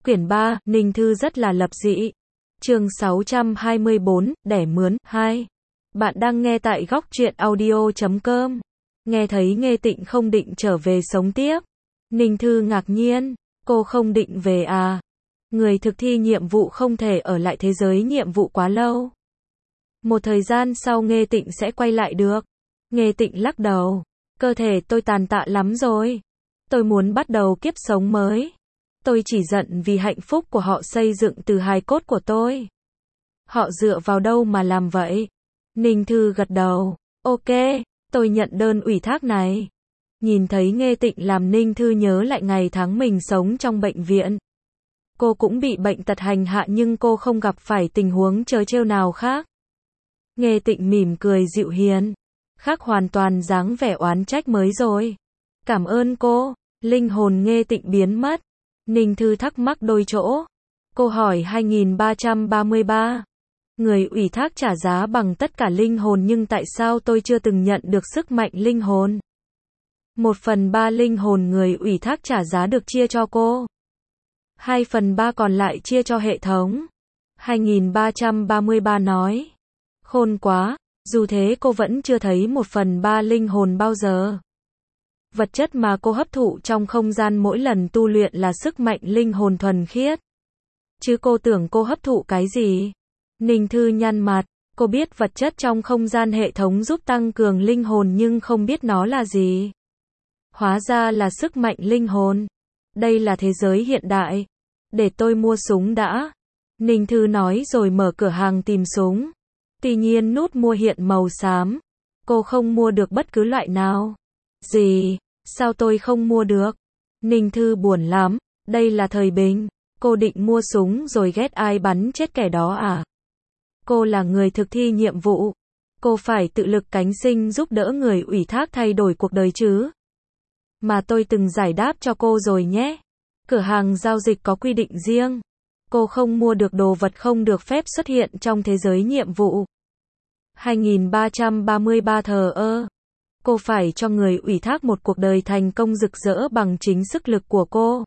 Quyển 3, Ninh Thư rất là lập dị. Chương 624, đẻ mướn, 2. Bạn đang nghe tại góc truyện audio.com. Nghe thấy Nghê Tịnh không định trở về sống tiếp. Ninh Thư ngạc nhiên, cô không định về à? Người thực thi nhiệm vụ không thể ở lại thế giới nhiệm vụ quá lâu. Một thời gian sau Nghê Tịnh sẽ quay lại được. Nghê Tịnh lắc đầu, cơ thể tôi tàn tạ lắm rồi. Tôi muốn bắt đầu kiếp sống mới. Tôi chỉ giận vì hạnh phúc của họ xây dựng từ hài cốt của tôi. Họ dựa vào đâu mà làm vậy? Ninh Thư gật đầu, ok, tôi nhận đơn ủy thác này. Nhìn thấy Nghê Tịnh làm Ninh Thư nhớ lại ngày tháng mình sống trong bệnh viện. Cô cũng bị bệnh tật hành hạ nhưng cô không gặp phải tình huống trớ trêu nào khác. Nghê Tịnh mỉm cười dịu hiền, khác hoàn toàn dáng vẻ oán trách mới rồi. Cảm ơn cô. Linh hồn Nghê Tịnh biến mất. Ninh Thư thắc mắc đôi chỗ. Cô hỏi 2333. Người ủy thác trả giá bằng tất cả linh hồn nhưng tại sao tôi chưa từng nhận được sức mạnh linh hồn? 1/3 linh hồn người ủy thác trả giá được chia cho cô. 2/3 còn lại chia cho hệ thống. 2333 nói. Khôn quá, dù thế cô vẫn chưa thấy 1/3 linh hồn bao giờ. Vật chất mà cô hấp thụ trong không gian mỗi lần tu luyện là sức mạnh linh hồn thuần khiết. Chứ cô tưởng cô hấp thụ cái gì? Ninh Thư nhăn mặt, cô biết vật chất trong không gian hệ thống giúp tăng cường linh hồn nhưng không biết nó là gì. Hóa ra là sức mạnh linh hồn. Đây là thế giới hiện đại. Để tôi mua súng đã. Ninh Thư nói rồi mở cửa hàng tìm súng. Tuy nhiên nút mua hiện màu xám. Cô không mua được bất cứ loại nào. Gì? Sao tôi không mua được? Ninh Thư buồn lắm. Đây là thời bình. Cô định mua súng rồi ghét ai bắn chết kẻ đó à? Cô là người thực thi nhiệm vụ. Cô phải tự lực cánh sinh giúp đỡ người ủy thác thay đổi cuộc đời chứ. Mà tôi từng giải đáp cho cô rồi nhé. Cửa hàng giao dịch có quy định riêng. Cô không mua được đồ vật không được phép xuất hiện trong thế giới nhiệm vụ. 2333 thờ ơ. Cô phải cho người ủy thác một cuộc đời thành công rực rỡ bằng chính sức lực của cô.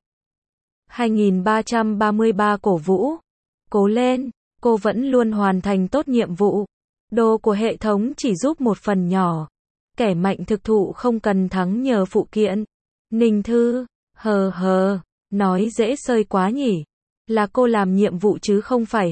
2333 cổ vũ. Cố lên, cô vẫn luôn hoàn thành tốt nhiệm vụ. Đồ của hệ thống chỉ giúp một phần nhỏ. Kẻ mạnh thực thụ không cần thắng nhờ phụ kiện. Ninh Thư, hờ, nói dễ sơi quá nhỉ. Là cô làm nhiệm vụ chứ không phải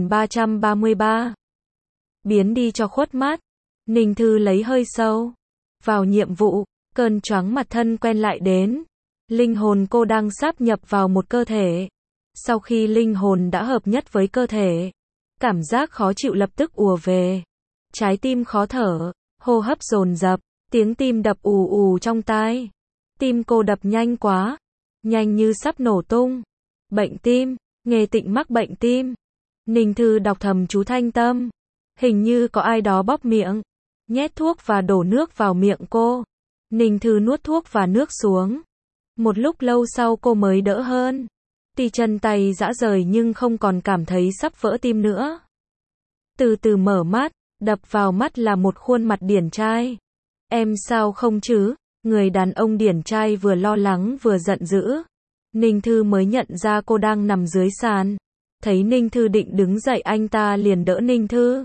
2333. Biến đi cho khuất mắt. Ninh Thư lấy hơi sâu. Vào nhiệm vụ, cơn choáng mặt thân quen lại đến. Linh hồn cô đang sáp nhập vào một cơ thể. Sau khi linh hồn đã hợp nhất với cơ thể, cảm giác khó chịu lập tức ùa về. Trái tim khó thở, hô hấp dồn dập, tiếng tim đập ù ù trong tai. Tim cô đập nhanh quá, nhanh như sắp nổ tung. Bệnh tim, Nghê Tịnh mắc bệnh tim. Ninh Thư đọc thầm chú thanh tâm. Hình như có ai đó bóp miệng, nhét thuốc và đổ nước vào miệng cô. Ninh Thư nuốt thuốc và nước xuống. Một lúc lâu sau cô mới đỡ hơn. Tuy chân tay rã rời nhưng không còn cảm thấy sắp vỡ tim nữa. Từ từ mở mắt, đập vào mắt là một khuôn mặt điển trai. Em sao không chứ? Người đàn ông điển trai vừa lo lắng vừa giận dữ. Ninh Thư mới nhận ra cô đang nằm dưới sàn. Thấy Ninh Thư định đứng dậy anh ta liền đỡ Ninh Thư.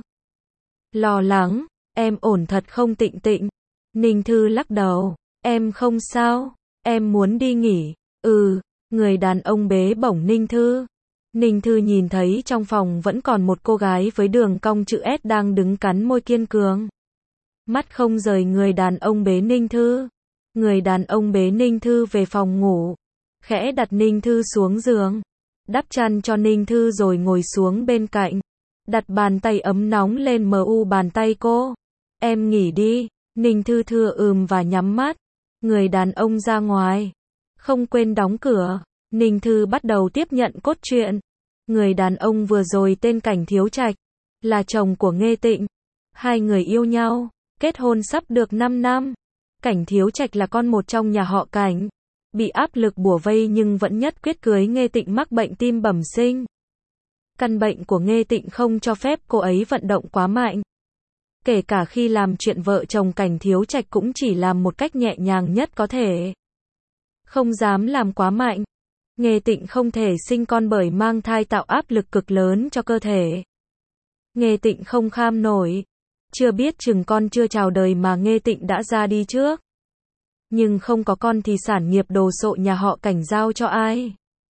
Lo lắng, em ổn thật không Tịnh Tịnh? Ninh Thư lắc đầu, em không sao, em muốn đi nghỉ. Người đàn ông bế bổng Ninh Thư. Ninh Thư nhìn thấy trong phòng vẫn còn một cô gái với đường cong chữ S đang đứng cắn môi kiên cường. Mắt không rời người đàn ông bế Ninh Thư. Người đàn ông bế Ninh Thư về phòng ngủ. Khẽ đặt Ninh Thư xuống giường. Đắp chăn cho Ninh Thư rồi ngồi xuống bên cạnh. Đặt bàn tay ấm nóng lên bàn tay cô. Em nghỉ đi. Ninh Thư thưa và nhắm mắt. Người đàn ông ra ngoài. Không quên đóng cửa. Ninh Thư bắt đầu tiếp nhận cốt truyện. Người đàn ông vừa rồi tên Cảnh Thiếu Trạch. Là chồng của Nghê Tịnh. Hai người yêu nhau. Kết hôn sắp được 5 năm. Cảnh Thiếu Trạch là con một trong nhà họ Cảnh. Bị áp lực bủa vây nhưng vẫn nhất quyết cưới Nghê Tịnh mắc bệnh tim bẩm sinh. Căn bệnh của Nghê Tịnh không cho phép cô ấy vận động quá mạnh. Kể cả khi làm chuyện vợ chồng Cảnh Thiếu Trạch cũng chỉ làm một cách nhẹ nhàng nhất có thể. Không dám làm quá mạnh. Nghê Tịnh không thể sinh con bởi mang thai tạo áp lực cực lớn cho cơ thể. Nghê Tịnh không kham nổi. Chưa biết chừng con chưa chào đời mà Nghê Tịnh đã ra đi trước. Nhưng không có con thì sản nghiệp đồ sộ nhà họ Cảnh giao cho ai?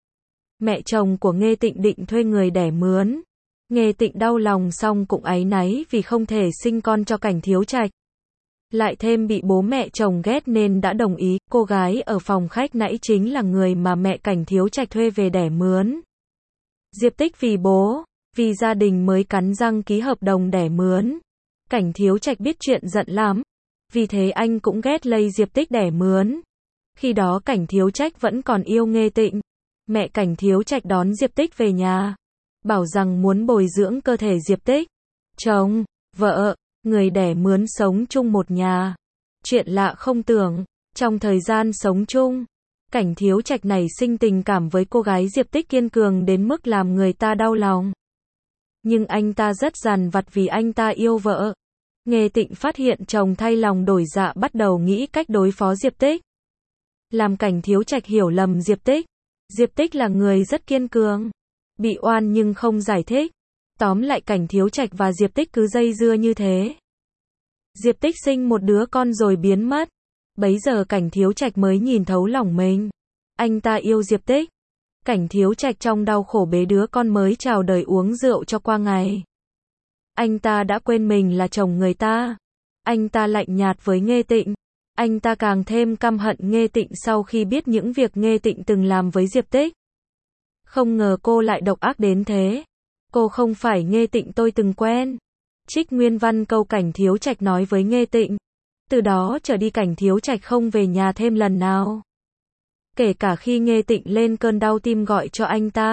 Mẹ chồng của Nghê Tịnh định thuê người đẻ mướn. Nghê Tịnh đau lòng xong cũng áy náy vì không thể sinh con cho Cảnh Thiếu Trạch. Lại thêm bị bố mẹ chồng ghét nên đã đồng ý. Cô gái ở phòng khách nãy chính là người mà mẹ Cảnh Thiếu Trạch thuê về đẻ mướn. Diệp Tích vì bố, vì gia đình mới cắn răng ký hợp đồng đẻ mướn. Cảnh Thiếu Trạch biết chuyện giận lắm. Vì thế anh cũng ghét lây Diệp Tích đẻ mướn. Khi đó Cảnh Thiếu Trạch vẫn còn yêu Nghê Tịnh. Mẹ Cảnh Thiếu Trạch đón Diệp Tích về nhà. Bảo rằng muốn bồi dưỡng cơ thể Diệp Tích. Chồng, vợ, người đẻ mướn sống chung một nhà. Chuyện lạ không tưởng, trong thời gian sống chung, Cảnh Thiếu Trạch nảy sinh tình cảm với cô gái Diệp Tích kiên cường đến mức làm người ta đau lòng. Nhưng anh ta rất dằn vặt vì anh ta yêu vợ. Nghê Tịnh phát hiện chồng thay lòng đổi dạ bắt đầu nghĩ cách đối phó Diệp Tích. Làm Cảnh Thiếu Trạch hiểu lầm Diệp Tích. Diệp Tích là người rất kiên cường. Bị oan nhưng không giải thích. Tóm lại Cảnh Thiếu Trạch và Diệp Tích cứ dây dưa như thế. Diệp Tích sinh một đứa con rồi biến mất. Bấy giờ Cảnh Thiếu Trạch mới nhìn thấu lòng mình. Anh ta yêu Diệp Tích. Cảnh Thiếu Trạch trong đau khổ bế đứa con mới chào đời uống rượu cho qua ngày. Anh ta đã quên mình là chồng người ta. Anh ta lạnh nhạt với Nghê Tịnh. Anh ta càng thêm căm hận Nghê Tịnh sau khi biết những việc Nghê Tịnh từng làm với Diệp Tích. Không ngờ cô lại độc ác đến thế. Cô không phải Nghê Tịnh tôi từng quen. Trích nguyên văn câu Cảnh Thiếu Trạch nói với Nghê Tịnh. Từ đó trở đi Cảnh Thiếu Trạch không về nhà thêm lần nào. Kể cả khi Nghê Tịnh lên cơn đau tim gọi cho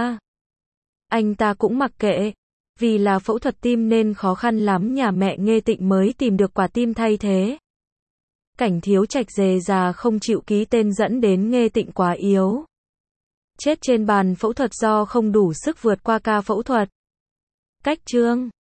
anh ta cũng mặc kệ. Vì là phẫu thuật tim nên khó khăn lắm nhà mẹ Nghê Tịnh mới tìm được quả tim thay thế. Cảnh Thiếu Trạch dè dà không chịu ký tên dẫn đến Nghê Tịnh quá yếu. Chết trên bàn phẫu thuật do không đủ sức vượt qua ca phẫu thuật. Cách chương